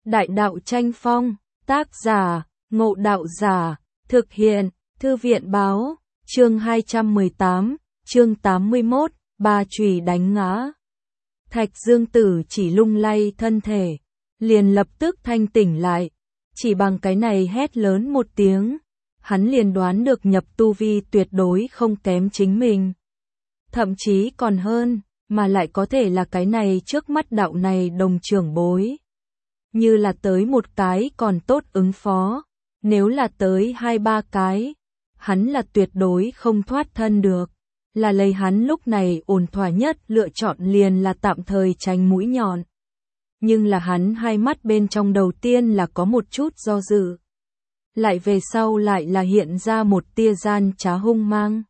Đại đạo tranh phong, tác giả, Ngộ Đạo Giả, thực hiện, Thư viện báo, chương 218, chương 81, ba chùy đánh ngã. Thạch Dương Tử chỉ lung lay thân thể, liền lập tức thanh tỉnh lại, chỉ bằng cái này hét lớn một tiếng, hắn liền đoán được nhập tu vi tuyệt đối không kém chính mình. Thậm chí còn hơn, mà lại có thể là cái này trước mắt đạo này đồng trưởng bối. Như là tới một cái còn tốt ứng phó, nếu là tới 2-3 cái, hắn là tuyệt đối không thoát thân được. Là lấy hắn lúc này ổn thỏa nhất lựa chọn liền là tạm thời tránh mũi nhọn. Nhưng là hắn hai mắt bên trong đầu tiên là có một chút do dự. Lại về sau lại là hiện ra một tia gian trá hung mang.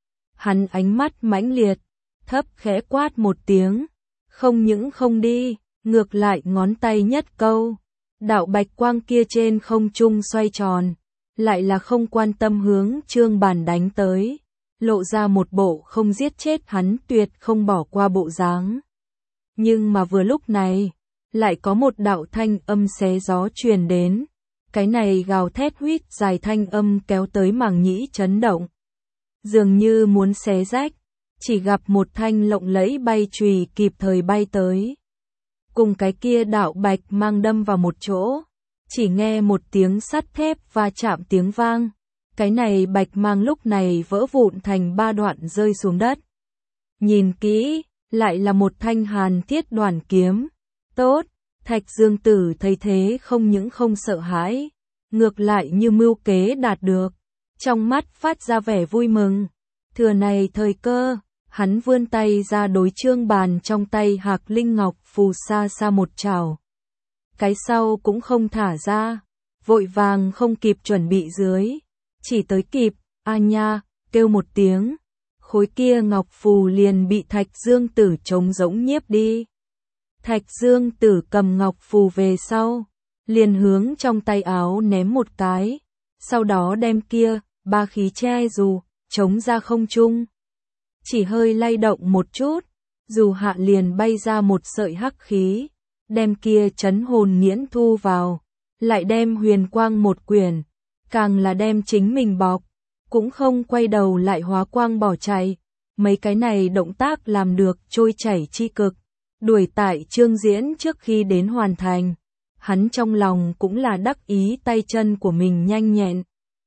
Hắn ánh mắt mãnh liệt, thấp khẽ quát một tiếng, không những không đi, ngược lại ngón tay nhất câu. Đạo bạch quang kia trên không trung xoay tròn, lại là không quan tâm hướng Trương Bàn đánh tới, lộ ra một bộ không giết chết hắn tuyệt không bỏ qua bộ dáng. Nhưng mà vừa lúc này, lại có một đạo thanh âm xé gió truyền đến, cái này gào thét huýt dài thanh âm kéo tới màng nhĩ chấn động. Dường như muốn xé rách, chỉ gặp một thanh lộng lẫy bay chùy kịp thời bay tới. Cùng cái kia đạo bạch mang đâm vào một chỗ, chỉ nghe một tiếng sắt thép va chạm tiếng vang, cái này bạch mang lúc này vỡ vụn thành 3 đoạn rơi xuống đất. Nhìn kỹ, lại là một thanh hàn thiết đoản kiếm. Tốt, Thạch Dương Tử thấy thế không những không sợ hãi, ngược lại như mưu kế đạt được, trong mắt phát ra vẻ vui mừng. Thừa này thời cơ, hắn vươn tay ra đối Trương Bàn trong tay Hạc Linh Ngọc phù xa xa một chảo. Cái sau cũng không thả ra, vội vàng không kịp chuẩn bị dưới, chỉ tới kịp, a nha, kêu một tiếng, khối kia ngọc phù liền bị Thạch Dương Tử trống rỗng nhiếp đi. Thạch Dương Tử cầm ngọc phù về sau, liền hướng trong tay áo ném một cái, sau đó đem kia, ba khí che dù, chống ra không trung. Chỉ hơi lay động một chút, dù hạ liền bay ra một sợi hắc khí, đem kia chấn hồn nghiễn thu vào, lại đem huyền quang một quyển, càng là đem chính mình bọc, cũng không quay đầu lại hóa quang bỏ chạy. Mấy cái này động tác làm được trôi chảy chi cực, đuổi tại Trương Diễn trước khi đến hoàn thành. Hắn trong lòng cũng là đắc ý tay chân của mình nhanh nhẹn.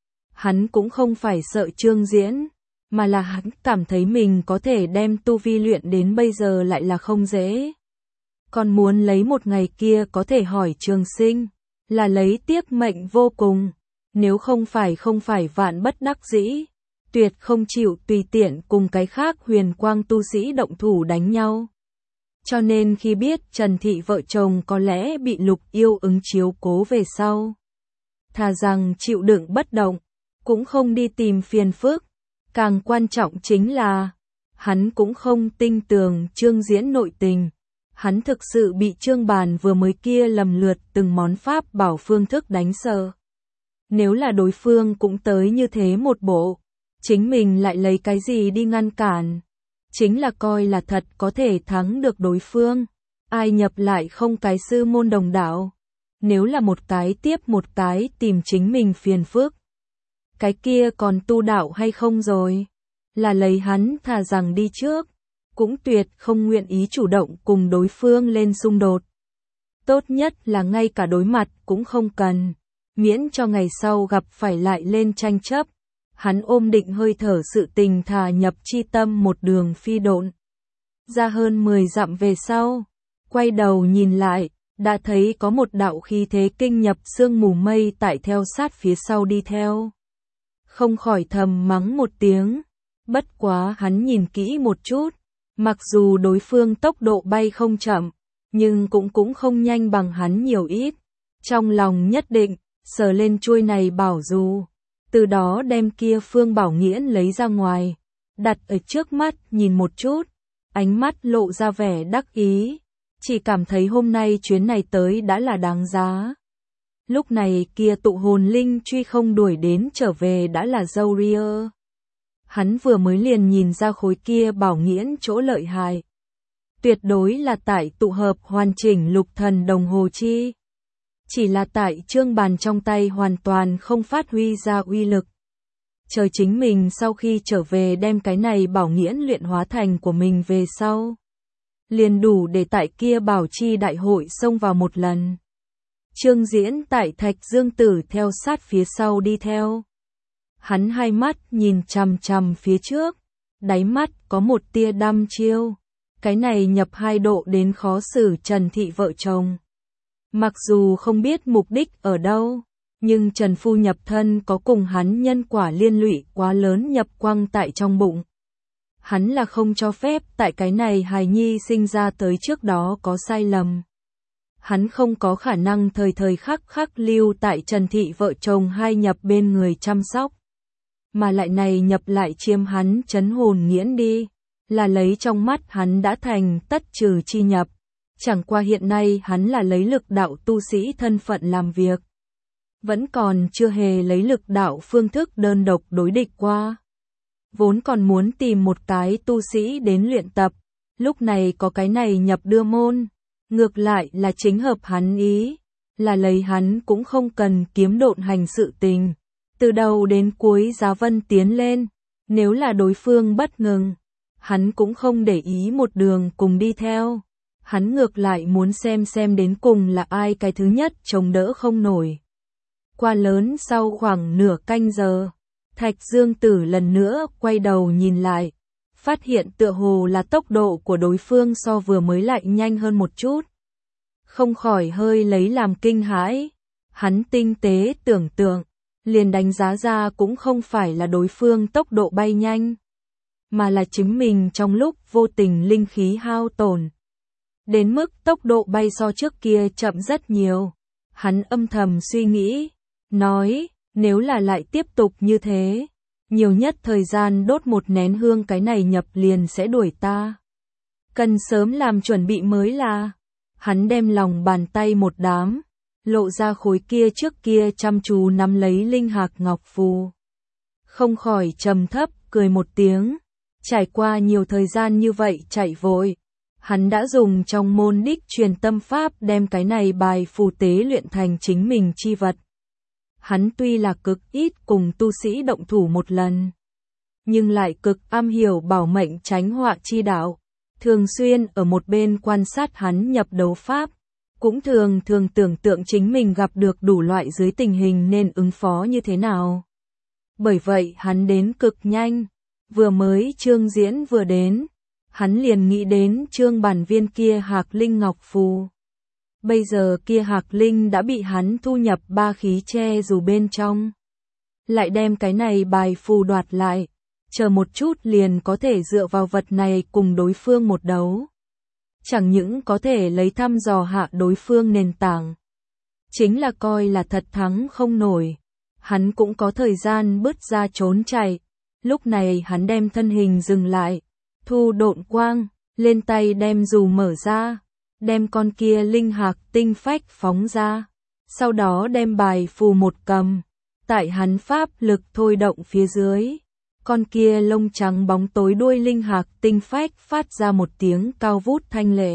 Hắn cũng không phải sợ Trương Diễn, mà là hắn cảm thấy mình có thể đem tu vi luyện đến bây giờ lại là không dễ. Còn muốn lấy một ngày kia có thể hỏi Trường Sinh, là lấy tiếc mệnh vô cùng, nếu không phải vạn bất đắc dĩ, tuyệt không chịu tùy tiện cùng cái khác huyền quang tu sĩ động thủ đánh nhau. Cho nên khi biết Trần Thị vợ chồng có lẽ bị Lục Yêu ứng chiếu cố về sau, thà rằng chịu đựng bất động, cũng không đi tìm phiền phức. Càng quan trọng chính là, hắn cũng không tin tưởng Trương Diễn nội tình. Hắn thực sự bị Trương Bàn vừa mới kia lầm lượt từng món pháp bảo phương thức đánh sợ. Nếu là đối phương cũng tới như thế một bộ, chính mình lại lấy cái gì đi ngăn cản? Chính là coi là thật có thể thắng được đối phương. Ai nhập lại không cái sư môn đồng đạo. Nếu là một cái tiếp một cái tìm chính mình phiền phức, cái kia còn tu đạo hay không rồi? Là lấy hắn thà rằng đi trước, cũng tuyệt không nguyện ý chủ động cùng đối phương lên xung đột. Tốt nhất là ngay cả đối mặt cũng không cần, miễn cho ngày sau gặp phải lại lên tranh chấp. Hắn ôm định hơi thở sự tình thà nhập chi tâm một đường phi độn. Ra hơn 10 dặm về sau, quay đầu nhìn lại, đã thấy có một đạo khí thế kinh nhập sương mù mây tại theo sát phía sau đi theo. Không khỏi thầm mắng một tiếng, bất quá hắn nhìn kỹ một chút, mặc dù đối phương tốc độ bay không chậm, nhưng cũng không nhanh bằng hắn nhiều ít. Trong lòng nhất định, sờ lên chuôi này bảo dù, từ đó đem kia Phương Bảo Nghiễn lấy ra ngoài, đặt ở trước mắt nhìn một chút, ánh mắt lộ ra vẻ đắc ý, chỉ cảm thấy hôm nay chuyến này tới đã là đáng giá. Lúc này kia tụ hồn linh truy không đuổi đến trở về đã là dâu ria. Hắn vừa mới liền nhìn ra khối kia Bảo Nghiễn chỗ lợi hại. Tuyệt đối là tại tụ hợp hoàn chỉnh lục thần đồng hồ chi. Chỉ là tại trương bàn trong tay hoàn toàn không phát huy ra uy lực. Chờ chính mình sau khi trở về đem cái này bảo nghiễn luyện hóa thành của mình về sau. Liền đủ để tại kia bảo chi đại hội xông vào một lần. Trương Diễn tại Thạch Dương Tử theo sát phía sau đi theo. Hắn hai mắt nhìn chằm chằm phía trước, đáy mắt có một tia đăm chiêu. Cái này nhập 2 độ đến khó xử Trần Thị vợ chồng. Mặc dù không biết mục đích ở đâu, nhưng Trần Phu nhập thân có cùng hắn nhân quả liên lụy quá lớn nhập quăng tại trong bụng. Hắn là không cho phép tại cái này hài nhi sinh ra tới trước đó có sai lầm. Hắn không có khả năng thời thời khắc khắc lưu tại Trần Thị vợ chồng hai nhập bên người chăm sóc. Mà lại này nhập lại chiếm hắn chấn hồn nghiễn đi, là lấy trong mắt hắn đã thành tất trừ chi nhập. Chẳng qua hiện nay hắn là lấy lực đạo tu sĩ thân phận làm việc. Vẫn còn chưa hề lấy lực đạo phương thức đơn độc đối địch qua. Vốn còn muốn tìm một cái tu sĩ đến luyện tập, lúc này có cái này nhập đưa môn. Ngược lại là chính hợp hắn ý, là lấy hắn cũng không cần kiếm độn hành sự tình. Từ đầu đến cuối giá vân tiến lên, nếu là đối phương bất ngừng, hắn cũng không để ý một đường cùng đi theo. Hắn ngược lại muốn xem đến cùng là ai cái thứ nhất chống đỡ không nổi. Qua lớn sau khoảng nửa canh giờ, Thạch Dương Tử lần nữa quay đầu nhìn lại, phát hiện tựa hồ là tốc độ của đối phương so vừa mới lại nhanh hơn một chút. Không khỏi hơi lấy làm kinh hãi, hắn tinh tế tưởng tượng, liền đánh giá ra cũng không phải là đối phương tốc độ bay nhanh, mà là chính mình trong lúc vô tình linh khí hao tổn. Đến mức tốc độ bay so trước kia chậm rất nhiều. Hắn âm thầm suy nghĩ, nói, nếu là lại tiếp tục như thế, nhiều nhất thời gian đốt một nén hương cái này nhập liền sẽ đuổi ta. Cần sớm làm chuẩn bị mới là. Hắn đem lòng bàn tay một đám, lộ ra khối kia trước kia chăm chú nắm lấy linh hạc ngọc phù. Không khỏi trầm thấp cười một tiếng, trải qua nhiều thời gian như vậy chạy vội. Hắn đã dùng trong môn đích truyền tâm pháp đem cái này bài phù tế luyện thành chính mình chi vật. Hắn tuy là cực ít cùng tu sĩ động thủ một lần, nhưng lại cực am hiểu bảo mệnh tránh họa chi đạo. Thường xuyên ở một bên quan sát hắn nhập đấu pháp, cũng thường tưởng tượng chính mình gặp được đủ loại dưới tình hình nên ứng phó như thế nào. Bởi vậy hắn đến cực nhanh, vừa mới Trương Diễn vừa đến. Hắn liền nghĩ đến trương bản viên kia hạc linh ngọc phù. Bây giờ kia hạc linh đã bị hắn thu nhập ba khí che dù bên trong. Lại đem cái này bài phù đoạt lại, chờ một chút liền có thể dựa vào vật này cùng đối phương một đấu. Chẳng những có thể lấy thăm dò hạ đối phương nền tảng, chính là coi là thật thắng không nổi. Hắn cũng có thời gian bứt ra trốn chạy. Lúc này hắn đem thân hình dừng lại. Thu độn quang, lên tay đem dù mở ra, đem con kia linh hạc tinh phách phóng ra, sau đó đem bài phù một cầm, tại hắn pháp lực thôi động phía dưới, con kia lông trắng bóng tối đuôi linh hạc tinh phách phát ra một tiếng cao vút thanh lệ.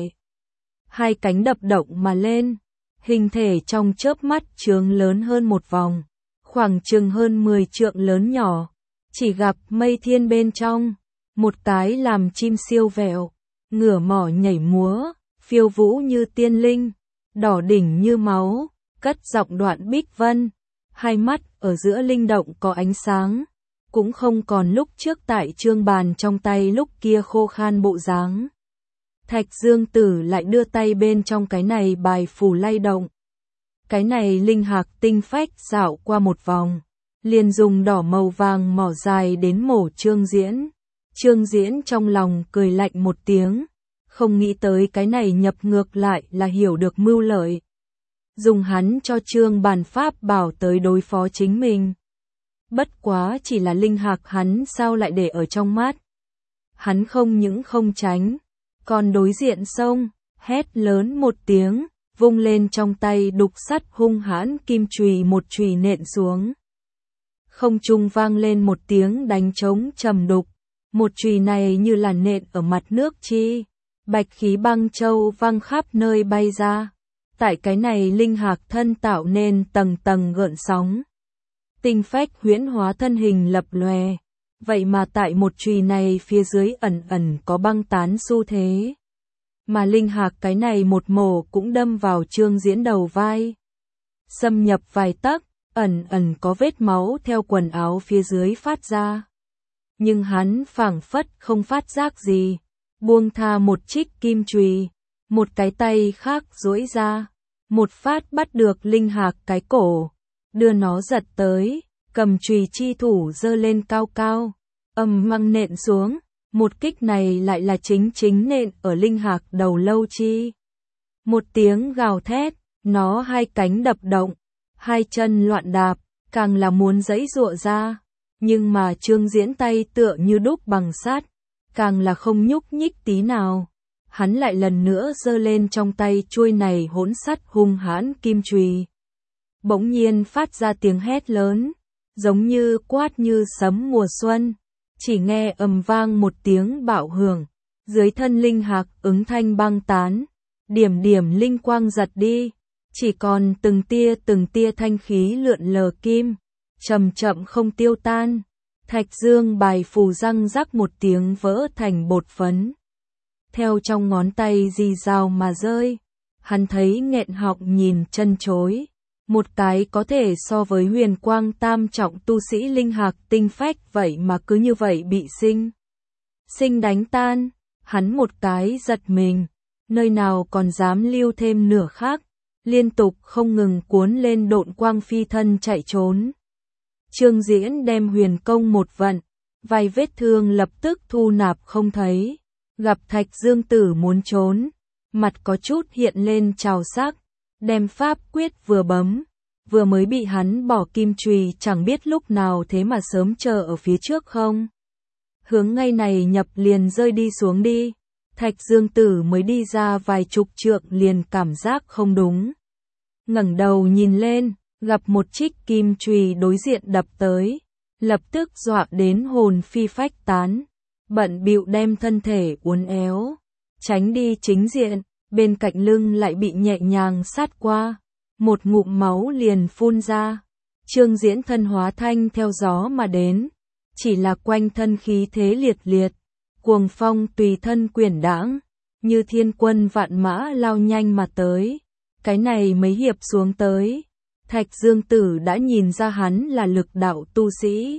Hai cánh đập động mà lên, hình thể trong chớp mắt trướng lớn hơn một vòng, khoảng chừng hơn 10 trượng lớn nhỏ, chỉ gặp mây thiên bên trong. Một cái làm chim siêu vẹo, ngửa mỏ nhảy múa, phiêu vũ như tiên linh, đỏ đỉnh như máu, cất giọng đoạn bích vân, hai mắt ở giữa linh động có ánh sáng, cũng không còn lúc trước tại trương bàn trong tay lúc kia khô khan bộ dáng. Thạch Dương Tử lại đưa tay bên trong cái này bài phù lay động. Cái này linh hạc tinh phách dạo qua một vòng, liền dùng đỏ màu vàng mỏ dài đến mổ Trương Diễn. Trương Diễn trong lòng cười lạnh một tiếng, không nghĩ tới cái này nhập ngược lại là hiểu được mưu lợi. Dùng hắn cho Trương bàn pháp bảo tới đối phó chính mình. Bất quá chỉ là linh hạc hắn sao lại để ở trong mắt. Hắn không những không tránh, còn đối diện xông, hét lớn một tiếng, vung lên trong tay đục sắt hung hãn kim chùy một chùy nện xuống. Không trung vang lên một tiếng đánh trống trầm đục. Một chùy này như là nện ở mặt nước chi, bạch khí băng châu văng khắp nơi bay ra, Tại cái này linh hạc thân tạo nên tầng tầng gợn sóng. Tinh phách huyễn hóa thân hình lập lòe. Vậy mà tại một chùy này phía dưới ẩn ẩn có băng tán xu thế. Mà linh hạc cái này một mổ cũng đâm vào Trương Diễn đầu vai. Xâm nhập vài tấc, ẩn ẩn có vết máu theo quần áo phía dưới phát ra. Nhưng hắn phảng phất không phát giác gì, buông tha một trích kim chùy, một cái tay khác duỗi ra, một phát bắt được linh hạc cái cổ, đưa nó giật tới, cầm chùy chi thủ giơ lên cao cao, ầm mang nện xuống, một kích này lại là chính nện ở linh hạc đầu lâu chi. Một tiếng gào thét, nó hai cánh đập động, hai chân loạn đạp, càng là muốn giãy giụa ra, nhưng mà Trương Diễn tay tựa như đúc bằng sắt, càng là không nhúc nhích tí nào. Hắn lại lần nữa giơ lên trong tay chuôi này hỗn sắt hung hãn kim chùy. Bỗng nhiên phát ra tiếng hét lớn, giống như quát như sấm mùa xuân, chỉ nghe ầm vang một tiếng bạo hưởng, dưới thân linh hạc ứng thanh băng tán, điểm điểm linh quang giật đi, chỉ còn từng tia thanh khí lượn lờ kim, chậm chậm không tiêu tan. Thạch dương bài phù răng rắc một tiếng vỡ thành bột phấn. Theo trong ngón tay rì rào mà rơi, hắn thấy nghẹn họng nhìn chân chối. Một cái có thể so với huyền quang tam trọng tu sĩ linh hạc tinh phách vậy mà cứ như vậy bị sinh đánh tan. Hắn một cái giật mình, nơi nào còn dám lưu thêm nửa khắc, liên tục không ngừng cuốn lên độn quang phi thân chạy trốn. Trương Diễn đem huyền công một vận, vài vết thương lập tức thu nạp không thấy, gặp Thạch Dương Tử muốn trốn, mặt có chút hiện lên trào sắc, đem pháp quyết vừa bấm, vừa mới bị hắn bỏ kim chùy chẳng biết lúc nào thế mà sớm chờ ở phía trước không. Hướng ngay này nhập liền rơi đi xuống đi, Thạch Dương Tử mới đi ra vài chục trượng liền cảm giác không đúng. Ngẩng đầu nhìn lên, gặp một trích kim chùy đối diện đập tới, lập tức dọa đến hồn phi phách tán, bận bịu đem thân thể uốn éo, tránh đi chính diện, bên cạnh lưng lại bị nhẹ nhàng sát qua, một ngụm máu liền phun ra. Trương Diễn thân hóa thanh theo gió mà đến, chỉ là quanh thân khí thế liệt liệt, cuồng phong tùy thân quyển đãng, như thiên quân vạn mã lao nhanh mà tới. Cái này mấy hiệp xuống tới, Thạch Dương Tử đã nhìn ra hắn là lực đạo tu sĩ.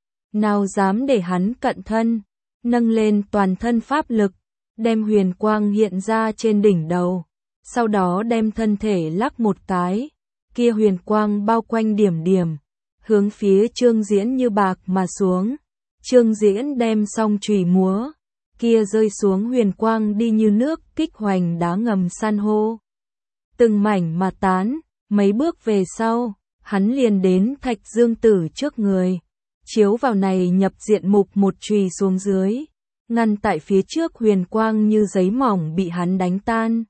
Nào dám để hắn cận thân, nâng lên toàn thân pháp lực, đem huyền quang hiện ra trên đỉnh đầu, sau đó đem thân thể lắc một cái, kia huyền quang bao quanh điểm điểm, hướng phía Trương Diễn như bạc mà xuống. Trương Diễn đem song chùy múa, kia rơi xuống huyền quang đi như nước kích hoành đá ngầm san hô. Từng mảnh mà tán, mấy bước về sau, hắn liền đến Thạch Dương Tử trước người, chiếu vào này nhập diện mục một chùy xuống dưới, ngăn tại phía trước huyền quang như giấy mỏng bị hắn đánh tan.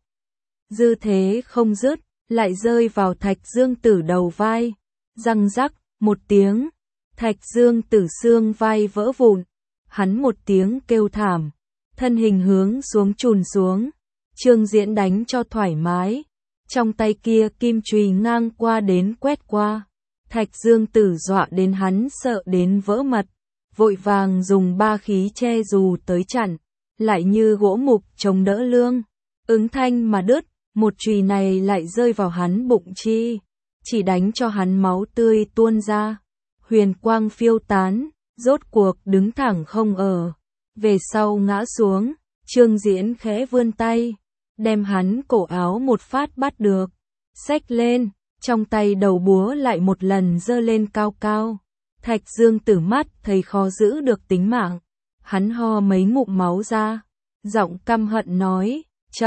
Dư thế không dứt, lại rơi vào Thạch Dương Tử đầu vai, răng rắc một tiếng, Thạch Dương Tử xương vai vỡ vụn, hắn một tiếng kêu thảm, thân hình hướng xuống chùn xuống. Trương Diễn đánh cho thoải mái, trong tay kia kim chùy ngang qua đến quét qua, Thạch Dương Tử dọa đến hắn sợ đến vỡ mật, vội vàng dùng ba khí che dù tới chặn, lại như gỗ mục chống đỡ lương, ứng thanh mà đứt, một chùy này lại rơi vào hắn bụng chi, chỉ đánh cho hắn máu tươi tuôn ra, huyền quang phiêu tán, rốt cuộc đứng thẳng không ở, về sau ngã xuống. Trương Diễn khẽ vươn tay, đem hắn cổ áo một phát bắt được, xách lên, trong tay đầu búa lại một lần giơ lên cao cao. Thạch Dương Tử mắt thấy khó giữ được tính mạng, hắn ho mấy ngụm máu ra, giọng căm hận nói,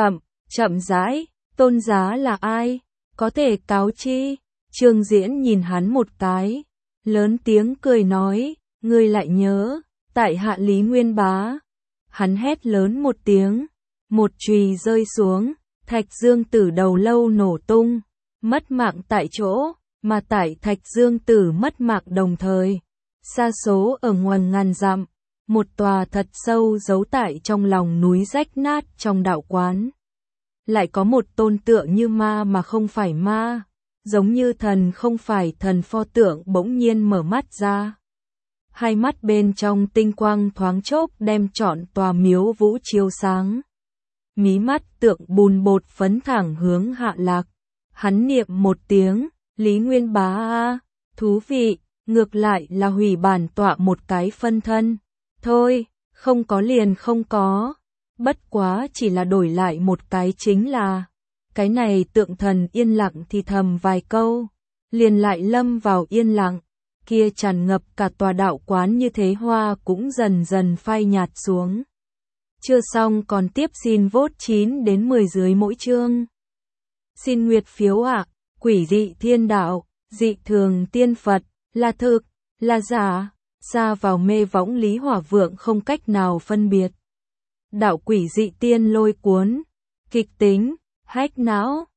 chậm rãi, tôn giá là ai, có thể cáo chi. Trương Diễn nhìn hắn một cái, lớn tiếng cười nói, ngươi lại nhớ, tại hạ Lý Nguyên Bá. Hắn hét lớn một tiếng, một chùy rơi xuống, Thạch Dương Tử đầu lâu nổ tung, mất mạng tại chỗ, mà tại Thạch Dương Tử mất mạng đồng thời. Sa số ở ngoài ngàn dặm, một tòa thật sâu giấu tại trong lòng núi rách nát trong đạo quán. lại có một tôn tượng như ma mà không phải ma, giống như thần không phải thần pho tượng bỗng nhiên mở mắt ra. Hai mắt bên trong tinh quang thoáng chốc đem trọn tòa miếu vũ chiếu sáng. Mí mắt tượng bùn bột phấn thẳng hướng hạ lạc. Hắn niệm một tiếng, Lý Nguyên Bá a, thú vị, ngược lại là hủy bản tọa một cái phân thân. Thôi, không có liền không có. Bất quá chỉ là đổi lại một cái chính là. Cái này tượng thần yên lặng thì thầm vài câu, liền lại lâm vào yên lặng. Kia tràn ngập cả tòa đạo quán như thế hoa cũng dần dần phai nhạt xuống. Chưa xong còn tiếp xin vote 9 đến 10 dưới mỗi chương. Xin nguyệt phiếu ạ, quỷ dị thiên đạo, dị thường tiên Phật, là thực, là giả, xa vào mê võng Lý Hỏa Vượng không cách nào phân biệt. Đạo quỷ dị tiên lôi cuốn, kịch tính, hách não.